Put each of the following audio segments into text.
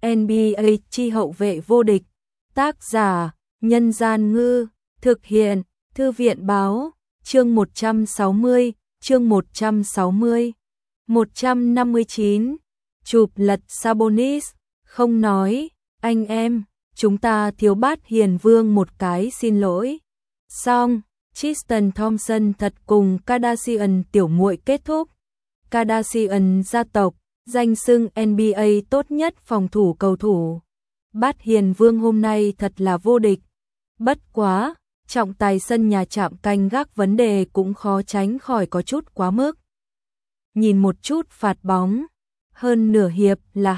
NBA chi hậu vệ vô địch. Tác giả: Nhân Gian Ngư. Thực hiện: Thư viện Báo. Chương 160. Chương 160. 159. Chụp lật Sabonis. Không nói, anh em, chúng ta thiếu Bát Hiền Vương một cái xin lỗi. Xong, Tristan Thompson thật cùng Kardashian tiểu muội kết thúc. Kardashian gia tộc, danh xưng NBA tốt nhất phòng thủ cầu thủ. Bát Hiền Vương hôm nay thật là vô địch. Bất quá, trọng tài sân nhà chạm canh gác vấn đề cũng khó tránh khỏi có chút quá mức. Nhìn một chút phạt bóng, hơn nửa hiệp là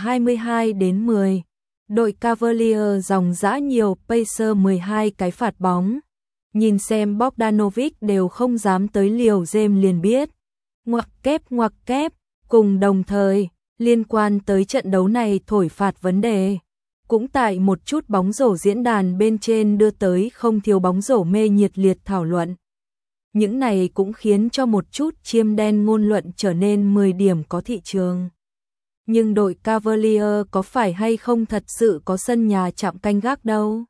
22-10. Đội Cavalier dòng dã nhiều Pacer 12 cái phạt bóng. Nhìn xem Bogdanovic đều không dám tới liều James liền biết. Ngoặc kép, cùng đồng thời, liên quan tới trận đấu này thổi phạt vấn đề. Cũng tại một chút bóng rổ diễn đàn bên trên đưa tới không thiếu bóng rổ mê nhiệt liệt thảo luận. Những này cũng khiến cho một chút chiêm đen ngôn luận trở nên 10 điểm có thị trường. Nhưng đội Cavalier có phải hay không thật sự có sân nhà chạm canh gác đâu.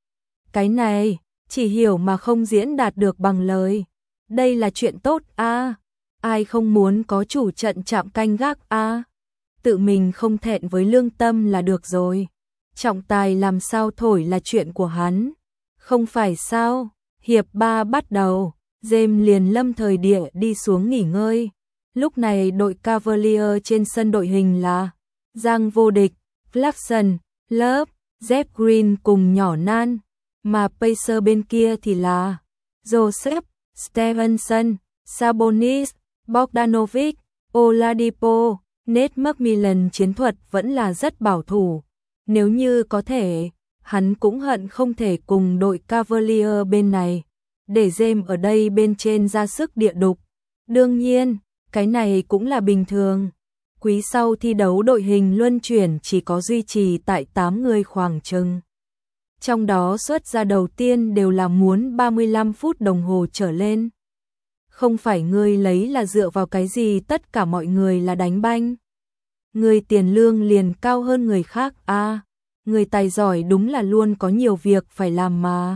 Cái này, chỉ hiểu mà không diễn đạt được bằng lời. Đây là chuyện tốt à? Ai không muốn có chủ trận chạm canh gác à? Tự mình không thẹn với lương tâm là được rồi. Trọng tài làm sao thổi là chuyện của hắn. Không phải sao? Hiệp 3 bắt đầu, James liền lâm thời địa đi xuống nghỉ ngơi. Lúc này đội Cavalier trên sân đội hình là Giang Vô Địch, Clarkson, Love, Jeff Green cùng nhỏ Nan. Mà Pacer bên kia thì là Joseph, Stevenson, Sabonis, Bogdanovic, Oladipo. Nate McMillan chiến thuật vẫn là rất bảo thủ. Nếu như có thể, hắn cũng hận không thể cùng đội Cavalier bên này, để James ở đây bên trên ra sức địa đục. Đương nhiên, cái này cũng là bình thường. Quý sau thi đấu đội hình luân chuyển chỉ có duy trì tại 8 người khoảng chừng. Trong đó xuất ra đầu tiên đều là muốn 35 phút đồng hồ trở lên. Không phải ngươi lấy là dựa vào cái gì tất cả mọi người là đánh banh. Người tiền lương liền cao hơn người khác à, người tài giỏi đúng là luôn có nhiều việc phải làm mà.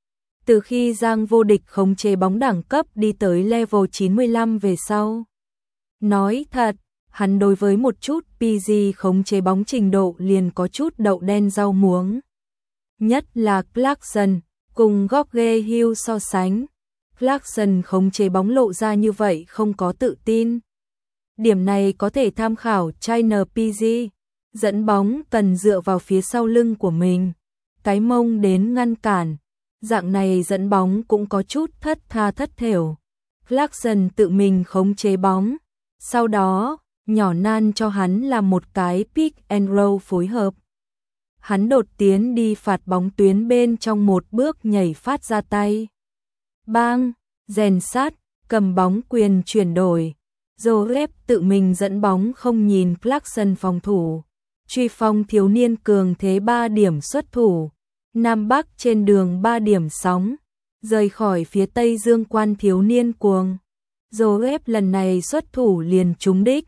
Từ khi Giang Vô Địch khống chế bóng đẳng cấp đi tới level 95 về sau. Nói thật, hắn đối với một chút PG khống chế bóng trình độ liền có chút đậu đen rau muống. Nhất là Clarkson, cùng George Hill so sánh. Clarkson khống chế bóng lộ ra như vậy không có tự tin. Điểm này có thể tham khảo China PG, dẫn bóng cần dựa vào phía sau lưng của mình, cái mông đến ngăn cản, dạng này dẫn bóng cũng có chút thất tha thất thểu. Clarkson tự mình khống chế bóng, sau đó, nhỏ Nan cho hắn làm một cái pick and roll phối hợp. Hắn đột tiến đi phạt bóng tuyến bên trong một bước nhảy phát ra tay. Bang, rèn sát, cầm bóng quyền chuyển đổi. Joseph tự mình dẫn bóng không nhìn Clarkson phòng thủ. Truy phong thiếu niên cường thế 3 điểm xuất thủ. Nam Bắc trên đường 3 điểm sóng. Rời khỏi phía Tây Dương quan thiếu niên cuồng. Joseph lần này xuất thủ liền trúng đích.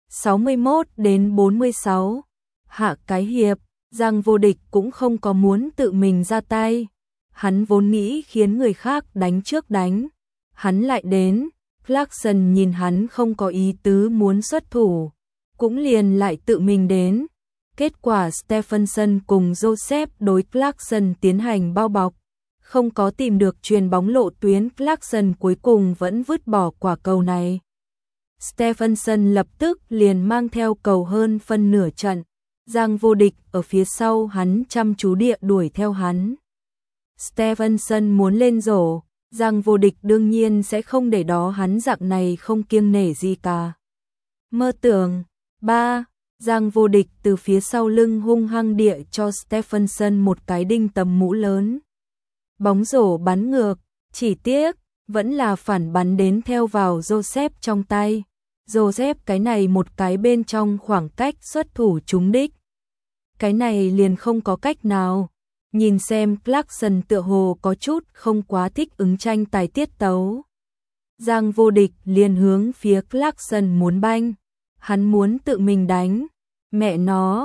61-46. Hạ cái hiệp, Giang Vô Địch cũng không có muốn tự mình ra tay. Hắn vốn nghĩ khiến người khác đánh trước đánh. Hắn lại đến. Clarkson nhìn hắn không có ý tứ muốn xuất thủ, cũng liền lại tự mình đến. Kết quả Stephenson cùng Joseph đối Clarkson tiến hành bao bọc, không có tìm được chuyền bóng lộ tuyến. Clarkson cuối cùng vẫn vứt bỏ quả cầu này. Stephenson lập tức liền mang theo cầu hơn phân nửa trận. Giang Vô Địch ở phía sau hắn chăm chú địa đuổi theo hắn. Stephenson muốn lên rổ. Giang Vô Địch đương nhiên sẽ không để đó hắn dạng này không kiêng nể gì cả. Mơ tưởng. 3. Giang Vô Địch từ phía sau lưng hung hăng địa cho Stephenson một cái đinh tầm mũ lớn. Bóng rổ bắn ngược, chỉ tiếc, vẫn là phản bắn đến theo vào Joseph trong tay. Joseph cái này một cái bên trong khoảng cách xuất thủ trúng đích. Cái này liền không có cách nào. Nhìn xem Clarkson tựa hồ có chút không quá thích ứng tranh tài tiết tấu. Giang Vô Địch liền hướng phía Clarkson muốn banh. Hắn muốn tự mình đánh. Mẹ nó,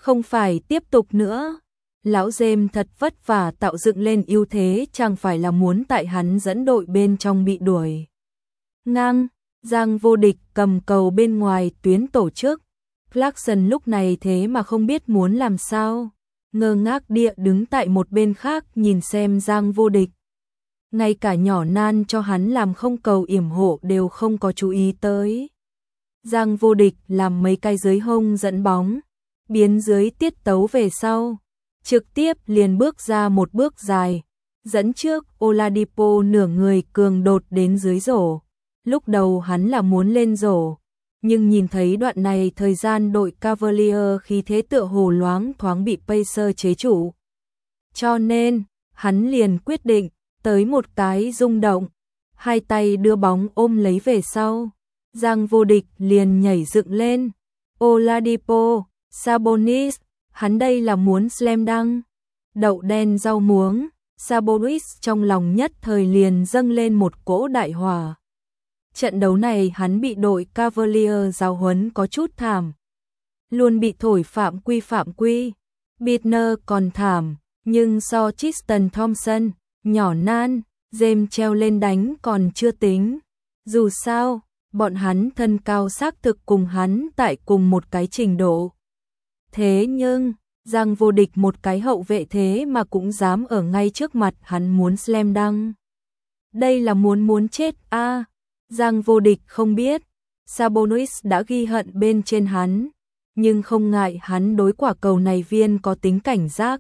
Không phải tiếp tục nữa. Lão Dêm thật vất vả tạo dựng lên ưu thế, chẳng phải là muốn tại hắn dẫn đội bên trong bị đuổi ngang. Giang Vô Địch cầm cầu bên ngoài tuyến tổ chức. Clarkson lúc này thế mà không biết muốn làm sao, ngơ ngác địa đứng tại một bên khác nhìn xem Giang Vô Địch. Ngay cả nhỏ nan cho hắn làm không cầu yểm hộ đều không có chú ý tới. Giang Vô Địch làm mấy cái dưới hông dẫn bóng, biến dưới tiết tấu về sau, trực tiếp liền bước ra một bước dài, dẫn trước Oladipo nửa người cường đột đến dưới rổ. Lúc đầu hắn là muốn lên rổ, nhưng nhìn thấy đoạn này thời gian đội Cavalier khí thế tựa hồ loáng thoáng bị Pacers chế chủ. Cho nên, hắn liền quyết định, tới một cái rung động, hai tay đưa bóng ôm lấy về sau. Giang Vô Địch liền nhảy dựng lên. Oladipo, Sabonis, hắn đây là muốn slam dunk. Đậu đen rau muống, Sabonis trong lòng nhất thời liền dâng lên một cỗ đại hỏa. Trận đấu này hắn bị đội Cavalier giáo huấn có chút thảm. Luôn bị thổi phạm quy. Bittner còn thảm, nhưng so Tristan Thompson, nhỏ nan, James treo lên đánh còn chưa tính. Dù sao, bọn hắn thân cao xác thực cùng hắn tại cùng một cái trình độ. Thế nhưng, Giang Vô Địch một cái hậu vệ thế mà cũng dám ở ngay trước mặt hắn muốn slam dunk. Đây là muốn chết a. Giang Vô Địch không biết, Sabonis đã ghi hận bên trên hắn, nhưng không ngại hắn đối quả cầu này viên có tính cảnh giác.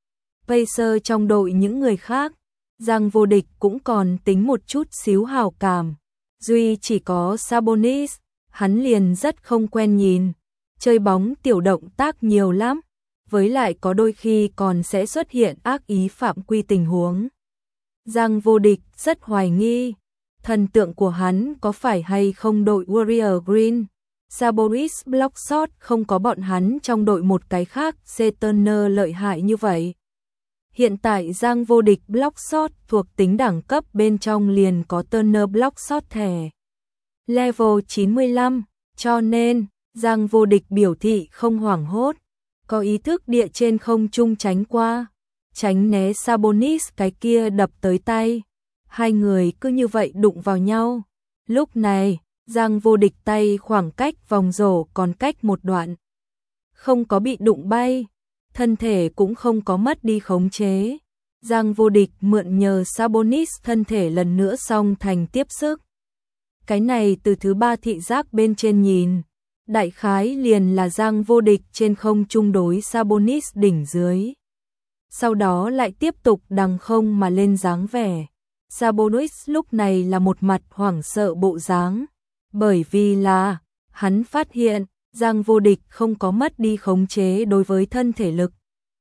Pacers trong đội những người khác, Giang Vô Địch cũng còn tính một chút xíu hào cảm. Duy chỉ có Sabonis, hắn liền rất không quen nhìn, chơi bóng tiểu động tác nhiều lắm, với lại có đôi khi còn sẽ xuất hiện ác ý phạm quy tình huống. Giang Vô Địch rất hoài nghi, thần tượng của hắn có phải hay không đội Warrior Green. Sabonis block shot không có bọn hắn trong đội một cái khác Turner lợi hại như vậy. Hiện tại Giang Vô Địch block shot thuộc tính đẳng cấp bên trong liền có Turner block shot thẻ level 95, cho nên Giang Vô Địch biểu thị không hoảng hốt, có ý thức địa trên không trung tránh qua, tránh né Sabonis cái kia đập tới tay. Hai người cứ như vậy đụng vào nhau. Lúc này, Giang Vô Địch tay khoảng cách vòng rổ còn cách một đoạn. Không có bị đụng bay, thân thể cũng không có mất đi khống chế. Giang Vô Địch mượn nhờ Sabonis thân thể lần nữa song thành tiếp sức. Cái này từ thứ ba thị giác bên trên nhìn, đại khái liền là Giang Vô Địch trên không trung đối Sabonis đỉnh dưới. Sau đó lại tiếp tục đằng không mà lên dáng vẻ. Sabonis lúc này là một mặt hoảng sợ bộ dáng, bởi vì là hắn phát hiện Giang Vô Địch không có mất đi khống chế đối với thân thể lực,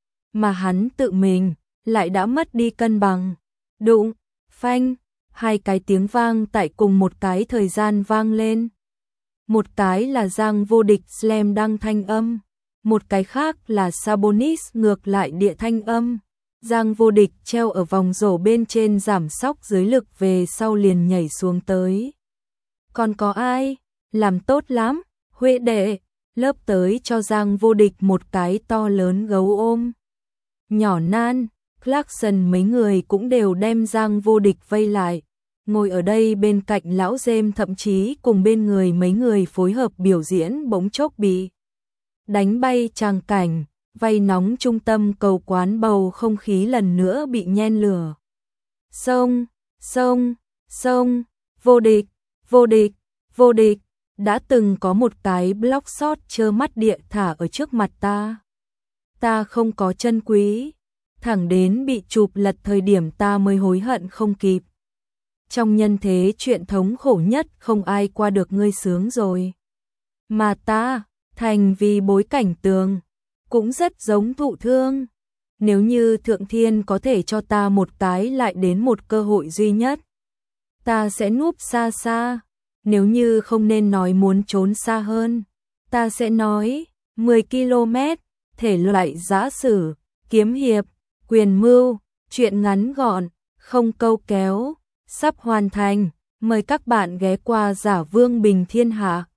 mà hắn tự mình lại đã mất đi cân bằng. Đụng, phanh, hai cái tiếng vang tại cùng một cái thời gian vang lên. Một cái là Giang Vô Địch slam dunk thanh âm, một cái khác là Sabonis ngược lại địa thanh âm. Giang Vô Địch treo ở vòng rổ bên trên giảm sóc dưới lực về sau liền nhảy xuống tới. Còn có ai? Làm tốt lắm, Huệ đệ, lớp tới cho Giang Vô Địch một cái to lớn gấu ôm. Nhỏ nan, Clarkson mấy người cũng đều đem Giang Vô Địch vây lại. Ngồi ở đây bên cạnh lão James thậm chí cùng bên người mấy người phối hợp biểu diễn bỗng chốc bị đánh bay tràng cảnh. Vây nóng trung tâm cầu quán bầu không khí lần nữa bị nhen lửa. Sông, Vô Địch, đã từng có một cái block shot trơ mắt địa thả ở trước mặt ta. Ta không có chân quý, thẳng đến bị chụp lật thời điểm ta mới hối hận không kịp. Trong nhân thế chuyện thống khổ nhất không ai qua được ngươi sướng rồi. Mà ta, thành vì bối cảnh tường. Cũng rất giống thụ thương. Nếu như Thượng Thiên có thể cho ta một cái lại đến một cơ hội duy nhất, ta sẽ núp xa xa. Nếu như không nên nói muốn trốn xa hơn, ta sẽ nói 10 km, thể loại giã sử, kiếm hiệp, quyền mưu, chuyện ngắn gọn, không câu kéo, sắp hoàn thành. Mời các bạn ghé qua Giả Vương Bình Thiên Hạ.